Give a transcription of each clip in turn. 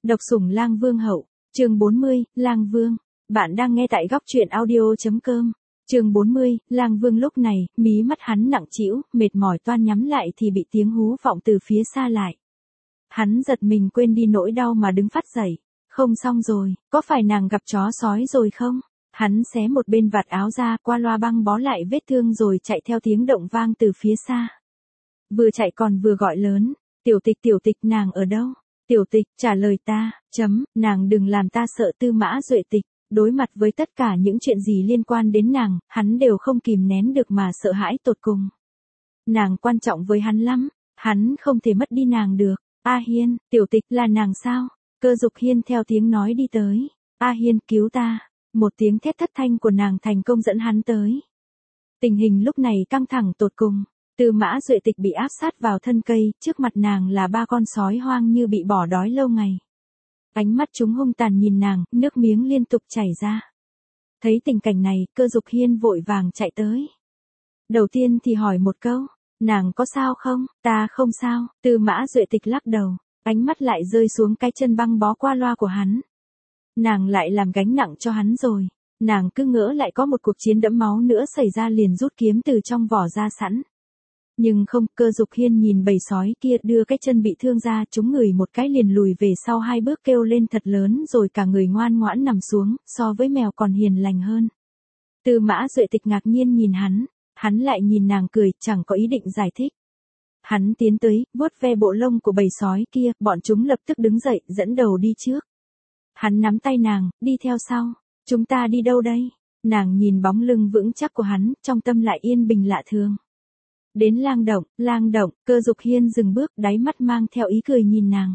Độc sủng Lang Vương hậu, chương 40, Lang Vương. Bạn đang nghe tại góc truyện audio.com. Chương 40, Lang Vương lúc này, mí mắt hắn nặng trĩu, mệt mỏi toan nhắm lại thì bị tiếng hú vọng từ phía xa lại. Hắn giật mình quên đi nỗi đau mà đứng phát dậy. Không xong rồi, có phải nàng gặp chó sói rồi không? Hắn xé một bên vạt áo ra, qua loa băng bó lại vết thương rồi chạy theo tiếng động vang từ phía xa. Vừa chạy còn vừa gọi lớn, tiểu tịch nàng ở đâu? Tiểu tịch, trả lời ta, nàng đừng làm ta sợ. Tư Mã Duệ Tịch, đối mặt với tất cả những chuyện gì liên quan đến nàng, hắn đều không kìm nén được mà sợ hãi tột cùng. Nàng quan trọng với hắn lắm, hắn không thể mất đi nàng được. A Hiên, tiểu tịch là nàng sao? Cơ Dục Hiên theo tiếng nói đi tới. A Hiên, cứu ta. Một tiếng thét thất thanh của nàng thành công dẫn hắn tới. Tình hình lúc này căng thẳng tột cùng. Tư Mã Duệ Tịch bị áp sát vào thân cây, trước mặt nàng là ba con sói hoang như bị bỏ đói lâu ngày. Ánh mắt chúng hung tàn nhìn nàng, nước miếng liên tục chảy ra. Thấy tình cảnh này, Cơ Dục Hiên vội vàng chạy tới. Đầu tiên thì hỏi một câu, nàng có sao không? Ta không sao. Tư Mã Duệ Tịch lắc đầu, ánh mắt lại rơi xuống cái chân băng bó qua loa của hắn. Nàng lại làm gánh nặng cho hắn rồi. Nàng cứ ngỡ lại có một cuộc chiến đẫm máu nữa xảy ra liền rút kiếm từ trong vỏ ra sẵn. Nhưng không, Cơ Dục Hiên nhìn bầy sói kia đưa cái chân bị thương ra, chúng người một cái liền lùi về sau 2 bước kêu lên thật lớn rồi cả người ngoan ngoãn nằm xuống, so với mèo còn hiền lành hơn. Tư Mã Duệ Tịch ngạc nhiên nhìn hắn lại nhìn nàng cười, chẳng có ý định giải thích. Hắn tiến tới, vuốt ve bộ lông của bầy sói kia, bọn chúng lập tức đứng dậy, dẫn đầu đi trước. Hắn nắm tay nàng, đi theo sau. Chúng ta đi đâu đây? Nàng nhìn bóng lưng vững chắc của hắn, trong tâm lại yên bình lạ thường. Đến Lang Động, Cơ Dục Hiên dừng bước, đáy mắt mang theo ý cười nhìn nàng.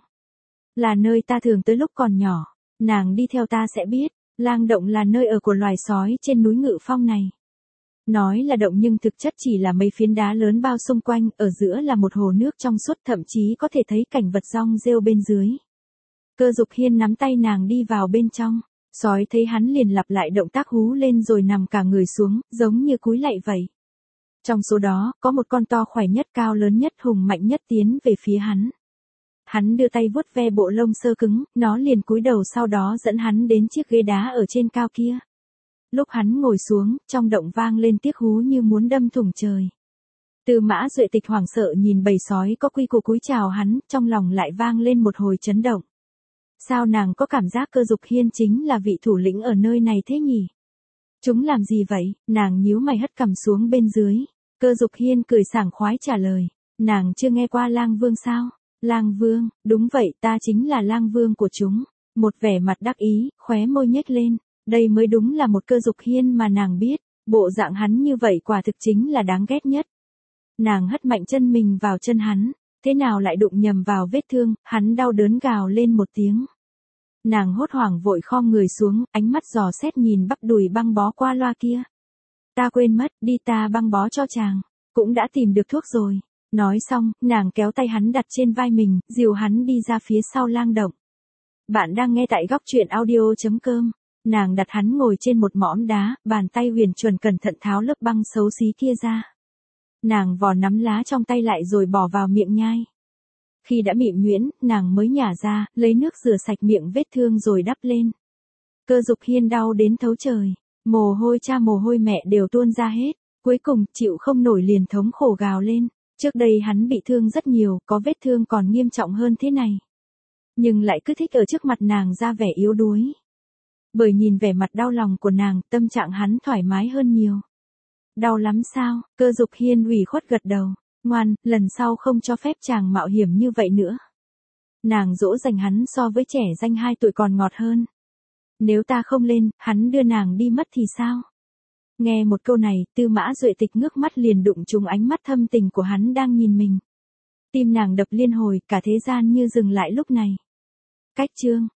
Là nơi ta thường tới lúc còn nhỏ, nàng đi theo ta sẽ biết, Lang Động là nơi ở của loài sói trên núi Ngự Phong này. Nói là động nhưng thực chất chỉ là mấy phiến đá lớn bao xung quanh, ở giữa là một hồ nước trong suốt, thậm chí có thể thấy cảnh vật rong rêu bên dưới. Cơ Dục Hiên nắm tay nàng đi vào bên trong, sói thấy hắn liền lặp lại động tác hú lên rồi nằm cả người xuống, giống như cúi lạy vậy. Trong số đó, có một con to khỏe nhất, cao lớn nhất, hùng mạnh nhất tiến về phía hắn. Hắn đưa tay vuốt ve bộ lông sơ cứng, nó liền cúi đầu sau đó dẫn hắn đến chiếc ghế đá ở trên cao kia. Lúc hắn ngồi xuống, trong động vang lên tiếc hú như muốn đâm thủng trời. Tư Mã Duệ Tịch hoảng sợ nhìn bầy sói có quy củ cúi chào hắn, trong lòng lại vang lên một hồi chấn động. Sao nàng có cảm giác Cơ Dục Hiên chính là vị thủ lĩnh ở nơi này thế nhỉ? Chúng làm gì vậy? Nàng nhíu mày hất cằm xuống bên dưới. Cơ Dục Hiên cười sảng khoái trả lời. Nàng chưa nghe qua Lang Vương sao? Lang Vương, đúng vậy, ta chính là Lang Vương của chúng. Một vẻ mặt đắc ý, khóe môi nhếch lên. Đây mới đúng là một Cơ Dục Hiên mà nàng biết. Bộ dạng hắn như vậy quả thực chính là đáng ghét nhất. Nàng hất mạnh chân mình vào chân hắn. Thế nào lại đụng nhầm vào vết thương, hắn đau đớn gào lên một tiếng. Nàng hốt hoảng vội khom người xuống, ánh mắt dò xét nhìn bắp đùi băng bó qua loa kia. Ta quên mất, đi ta băng bó cho chàng. Cũng đã tìm được thuốc rồi. Nói xong, nàng kéo tay hắn đặt trên vai mình, dìu hắn đi ra phía sau Lang Động. Bạn đang nghe tại góc truyện audio.com. Nàng đặt hắn ngồi trên một mỏm đá, bàn tay huyền chuẩn cẩn thận tháo lớp băng xấu xí kia ra. Nàng vò nắm lá trong tay lại rồi bỏ vào miệng nhai. Khi đã mịn nhuyễn, nàng mới nhả ra, lấy nước rửa sạch miệng vết thương rồi đắp lên. Cơ Dục Hiên đau đến thấu trời. Mồ hôi cha mồ hôi mẹ đều tuôn ra hết. Cuối cùng, chịu không nổi liền thống khổ gào lên. Trước đây hắn bị thương rất nhiều, có vết thương còn nghiêm trọng hơn thế này. Nhưng lại cứ thích ở trước mặt nàng ra vẻ yếu đuối. Bởi nhìn vẻ mặt đau lòng của nàng, tâm trạng hắn thoải mái hơn nhiều. Đau lắm sao? Cơ Dục Hiên ủy khuất gật đầu. Ngoan, lần sau không cho phép chàng mạo hiểm như vậy nữa. Nàng dỗ dành hắn so với trẻ danh 2 tuổi còn ngọt hơn. Nếu ta không lên, hắn đưa nàng đi mất thì sao? Nghe một câu này, Tư Mã Duệ Tịch ngước mắt liền đụng trúng ánh mắt thâm tình của hắn đang nhìn mình. Tim nàng đập liên hồi, cả thế gian như dừng lại lúc này. Cách chương.